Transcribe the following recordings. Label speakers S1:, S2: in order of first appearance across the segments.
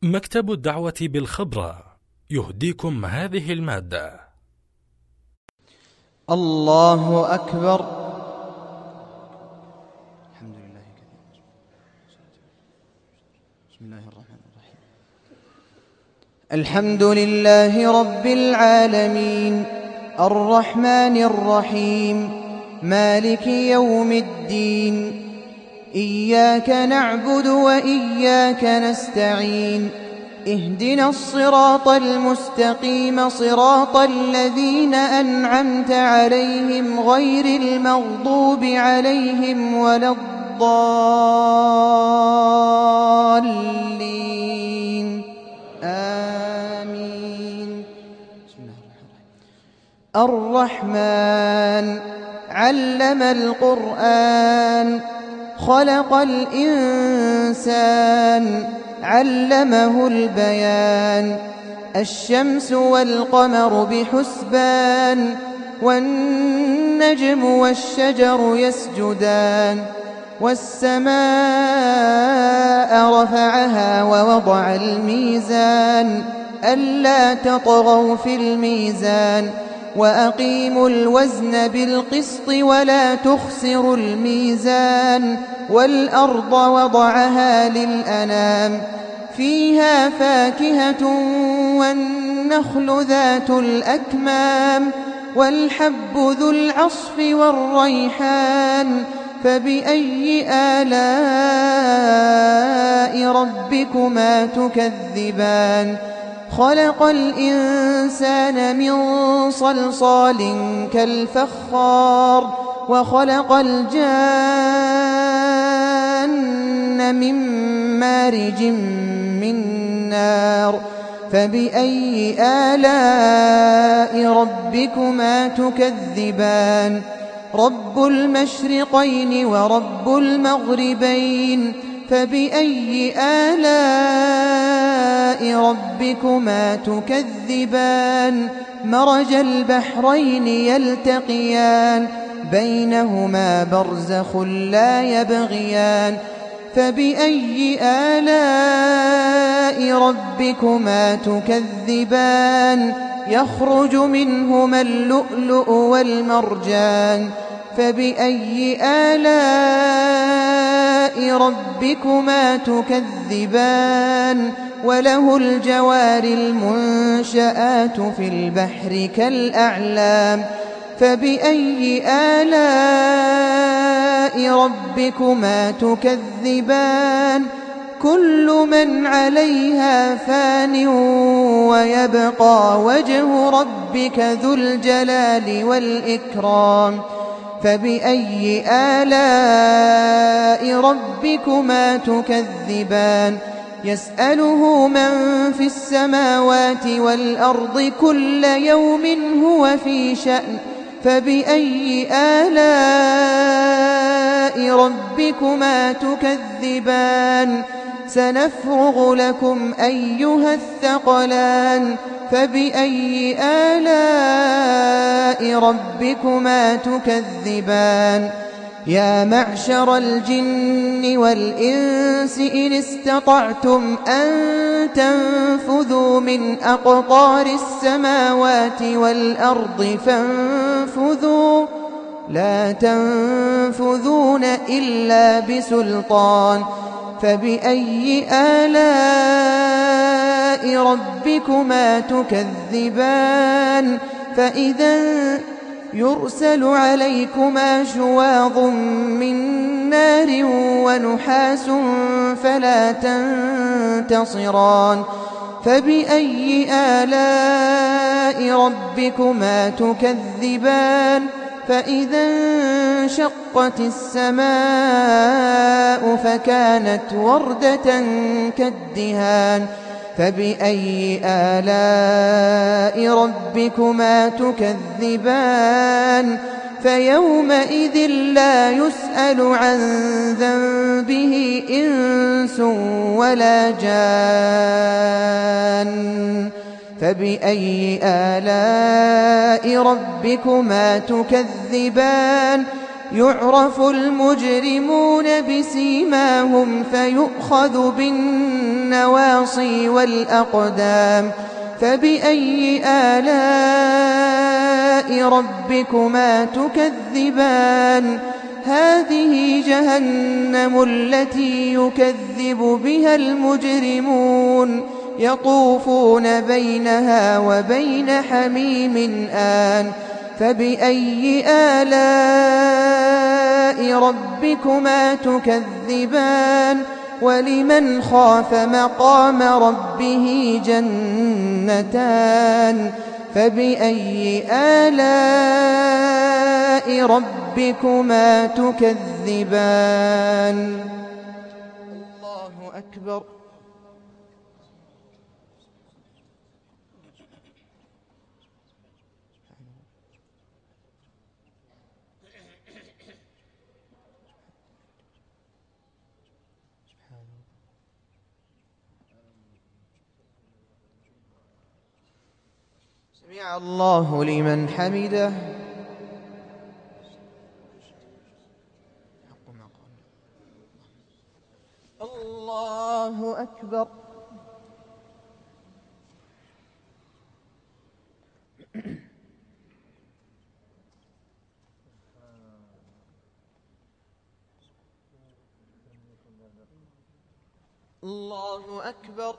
S1: مكتب الدعوة بالخبرة يهديكم هذه المادة.
S2: الله أكبر. الحمد لله كثيرا. بسم الله الرحمن الرحيم. الحمد لله رب العالمين الرحمن الرحيم مالك يوم الدين. إياك نعبد وإياك نستعين. اهدنا الصراط المستقيم صراط الذين أنعمت عليهم غير المغضوب عليهم ولا الضالين آمين. بسم الله الرحمن علم القرآن خلق الإنسان علمه البيان. الشمس والقمر بحسبان والنجم والشجر يسجدان. والسماء رفعها ووضع الميزان ألا تطغوا في الميزان وأقيموا الوزن بالقسط ولا تخسروا الميزان. والأرض وضعها للأنام فيها فاكهة والنخل ذات الأكمام والحب ذو العصف والريحان. فبأي آلاء ربكما تكذبان؟ خلق الإنسان من صلصال كالفخار وخلق الجان من مارج من نار. فبأي آلاء ربكما تكذبان؟ رب المشرقين ورب المغربين. فبأي آلاء ربكما تكذبان؟ مرج البحرين يلتقيان بينهما برزخ لا يبغيان. فبأي آلاء ربكما تكذبان؟ يخرج منهما اللؤلؤ والمرجان. فبأي آلاء ربكما تكذبان؟ وله الجوار المنشآت في البحر كالأعلام. فبأي آلاء ربكما تكذبان؟ كل من عليها فان ويبقى وجه ربك ذو الجلال والإكرام. فبأي آلاء ربكما تكذبان؟ يسأله من في السماوات والأرض كل يوم هو في شأن. فبأي آلاء ربكما تكذبان؟ سنفرغ لكم أيها الثقلان. فبأي آلاء ربكما تكذبان؟ يا معشر الجن والإنس إن استطعتم أن تنفذوا من أقطار السماوات والأرض فانفذوا لا تنفذون إلا بسلطان. فبأي آلاء ربكما تكذبان؟ فإذا يرسل عليكما شواظ من نار ونحاس فلا تنتصران. فبأي آلاء ربكما تكذبان؟ فإذا انشقت السماء فكانت وردة كالدهان. فبأي آلاء ربكما تكذبان؟ فيومئذ لا يسأل عن ذنبه إنس ولا جان. فبأي آلاء ربكما تكذبان؟ يعرف المجرمون بسيماهم فيؤخذ بالنواصي والأقدام فبأي آلاء ربكما تكذبان هذه جهنم التي يكذب بها المجرمون يطوفون بينها وبين حميم آن فبأي آلاء ربكما تكذبان ولمن خاف مقام ربه جنتان فبأي آلاء ربكما تكذبان الله أكبر سمع الله لمن حمده الله أكبر الله أكبر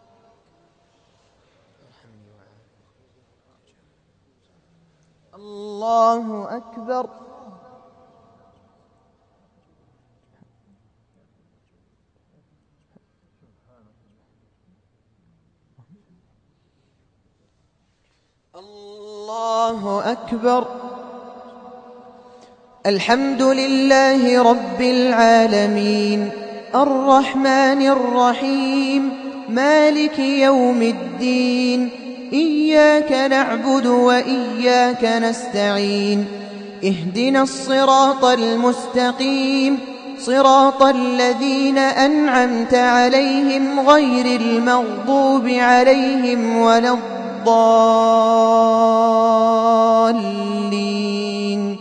S2: الله أكبر الله أكبر الحمد لله رب العالمين الرحمن الرحيم مالك يوم الدين إياك نعبد وإياك نستعين اهدنا الصراط المستقيم صراط الذين أنعمت عليهم غير المغضوب عليهم ولا الضالين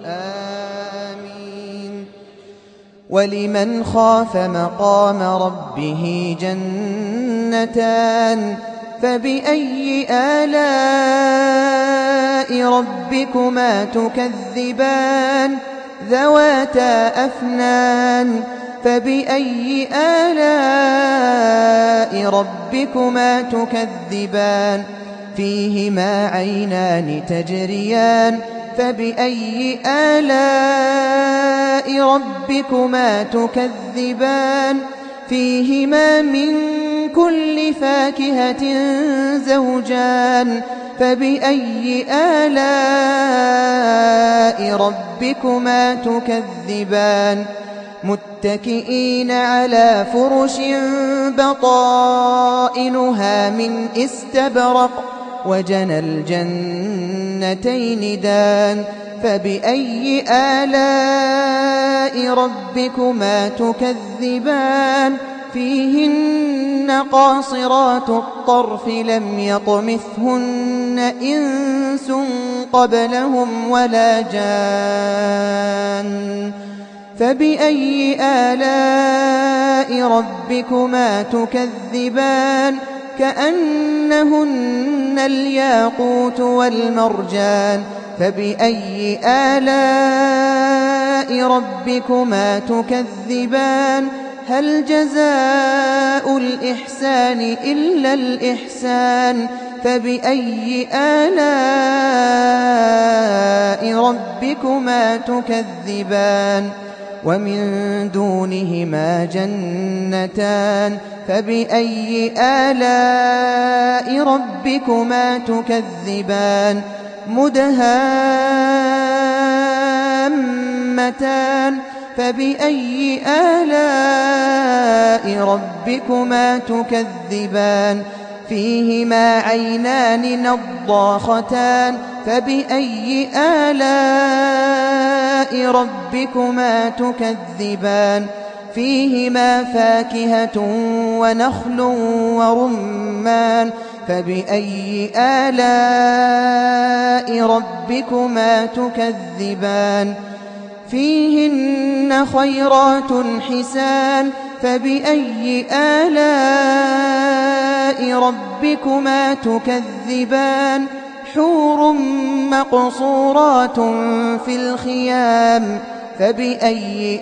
S2: آمين ولمن خاف مقام ربه جنتان فبأي آلاء ربكما تكذبان ذواتا أفنان فبأي آلاء ربكما تكذبان فيهما عينان تجريان فبأي آلاء ربكما تكذبان فيهما من كل فاكهة زوجان فبأي آلاء ربكما تكذبان متكئين على فرش بطائنها من استبرق وجنى الجنتين دان فبأي آلاء ربكما تكذبان فيهن قاصرات الطرف لم يطمثهن إنس قبلهم ولا جان فبأي آلاء ربكما تكذبان كأنهن الياقوت والمرجان فبأي آلاء ربكما تكذبان هل جزاء الإحسان إلا الإحسان فبأي آلاء ربكما تكذبان ومن دونهما جنتان فبأي آلاء ربكما تكذبان مدهامتان فبأي آلاء ربكما تكذبان فيهما عينان نضاختان فبأي آلاء ربكما تكذبان فيهما فاكهة ونخل ورمان فبأي آلاء ربكما تكذبان فيهن خيرات حسان فبأي آلاء ربكما تكذبان حور مقصورات في الخيام فبأي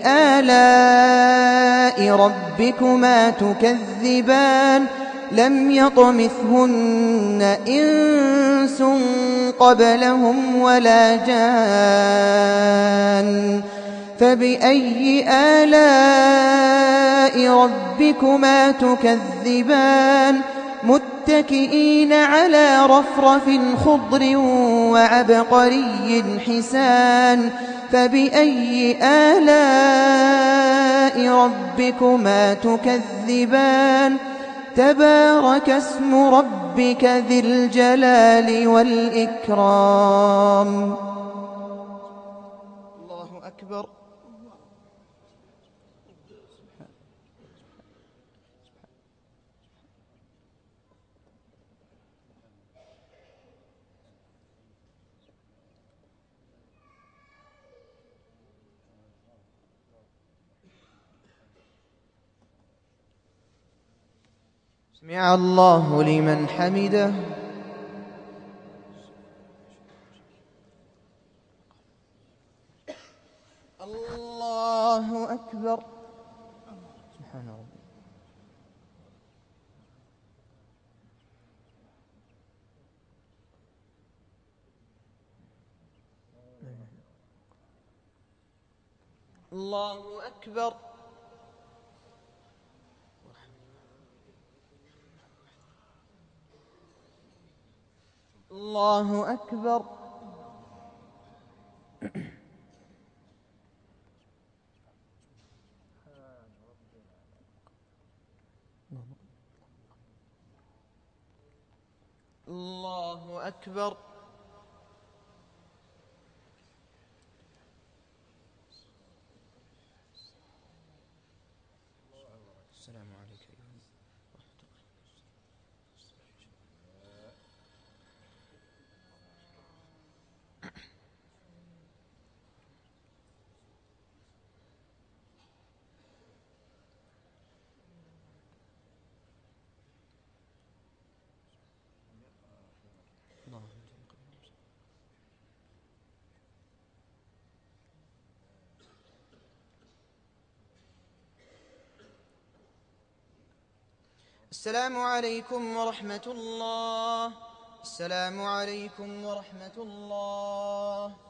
S2: آلاء ربكما تكذبان لم يطمثهن إنس قبلهم ولا جان فبأي آلاء ربكما تكذبان متكئين على رفرف خضر وعبقري حسان فبأي آلاء ربكما تكذبان تبارك اسم ربك ذي الجلال والإكرام. الله أكبر. سمع الله لمن حمده. الله أكبر. سبحان ربي. الله أكبر. الله أكبر. الله أكبر. السلام عليك السلام عليكم ورحمة الله. السلام عليكم ورحمة الله.